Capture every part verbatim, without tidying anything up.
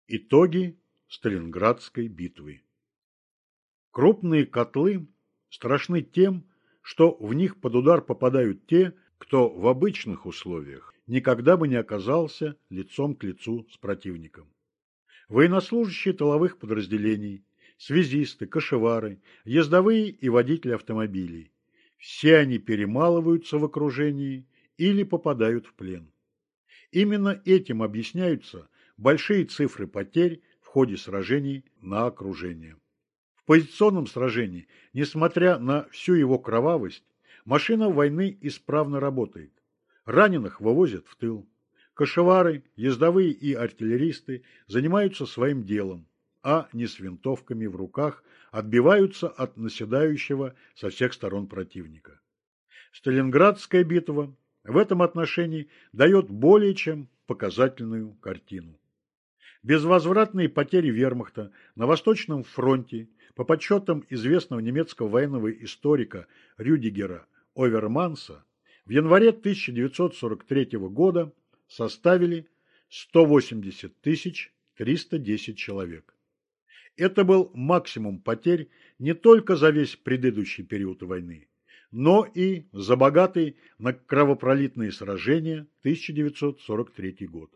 Итоги Сталинградской битвы. Крупные котлы страшны тем, что в них под удар попадают те, кто в обычных условиях никогда бы не оказался лицом к лицу с противником. Военнослужащие тыловых подразделений, связисты, кошевары, ездовые и водители автомобилей – все они перемалываются в окружении или попадают в плен. Именно этим объясняются большие цифры потерь в ходе сражений на окружение. В позиционном сражении, несмотря на всю его кровавость, машина войны исправно работает. Раненых вывозят в тыл. Кошевары, ездовые и артиллеристы занимаются своим делом, а не с винтовками в руках отбиваются от наседающего со всех сторон противника. Сталинградская битва в этом отношении дает более чем показательную картину. Безвозвратные потери вермахта на Восточном фронте, по подсчетам известного немецкого военного историка Рюдигера Оверманса, в январе тысяча девятьсот сорок третьего года составили сто восемьдесят тысяч триста десять человек. Это был максимум потерь не только за весь предыдущий период войны, но и за богатый на кровопролитные сражения тысяча девятьсот сорок третий год.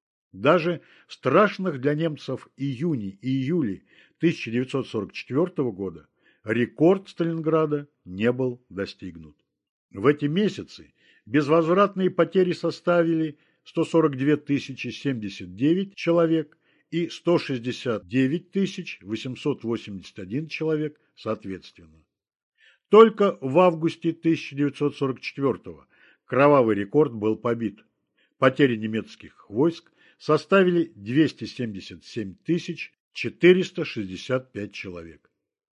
Даже в страшных для немцев июне и июле тысяча девятьсот сорок четвёртого года рекорд Сталинграда не был достигнут. В эти месяцы безвозвратные потери составили сто сорок две тысячи семьдесят девять человек и сто шестьдесят девять тысяч восемьсот восемьдесят один человек соответственно. Только в августе тысяча девятьсот сорок четвёртого кровавый рекорд был побит. Потери немецких войск составили двести семьдесят семь тысяч четыреста шестьдесят пять человек.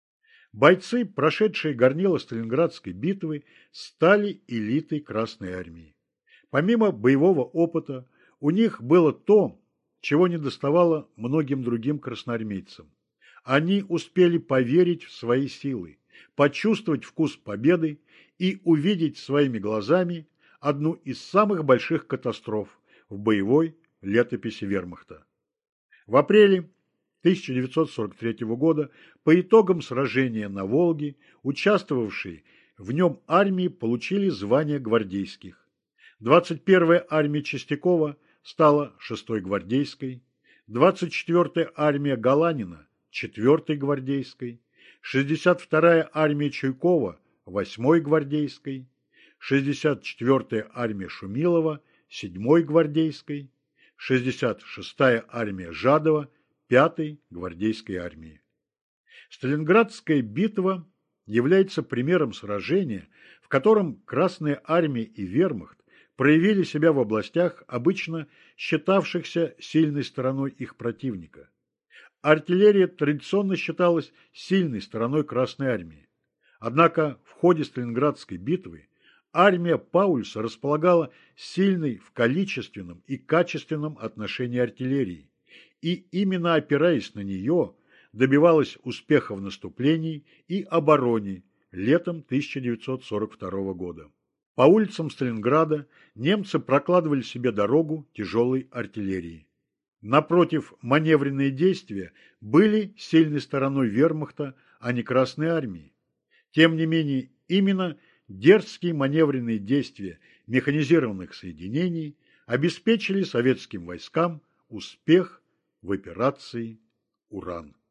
Бойцы, прошедшие горнило Сталинградской битвы, стали элитой Красной армии. Помимо боевого опыта, у них было то, чего не доставало многим другим красноармейцам. Они успели поверить в свои силы, почувствовать вкус победы и увидеть своими глазами одну из самых больших катастроф в боевой летописи вермахта. В апреле тысяча девятьсот сорок третьего года по итогам сражения на Волге участвовавшие в нем армии получили звание гвардейских. двадцать первая армия Чистякова стала шестой гвардейской, двадцать четвёртая армия Галанина – четвёртой гвардейской, шестьдесят вторая армия Чуйкова – восьмой гвардейской, шестьдесят четвёртая армия Шумилова – седьмой гвардейской, шестьдесят шестая армия Жадова – пятой гвардейской армии. Сталинградская битва является примером сражения, в котором Красная армия и вермахт проявили себя в областях, обычно считавшихся сильной стороной их противника. Артиллерия традиционно считалась сильной стороной Красной армии. Однако в ходе Сталинградской битвы армия Паульса располагала сильной в количественном и качественном отношении артиллерии, и именно опираясь на нее добивалась успеха в наступлении и обороне летом тысяча девятьсот сорок второго года. По улицам Сталинграда немцы прокладывали себе дорогу тяжелой артиллерии. Напротив, маневренные действия были сильной стороной вермахта, а не Красной армии. Тем не менее, именно дерзкие маневренные действия механизированных соединений обеспечили советским войскам успех в операции «Уран».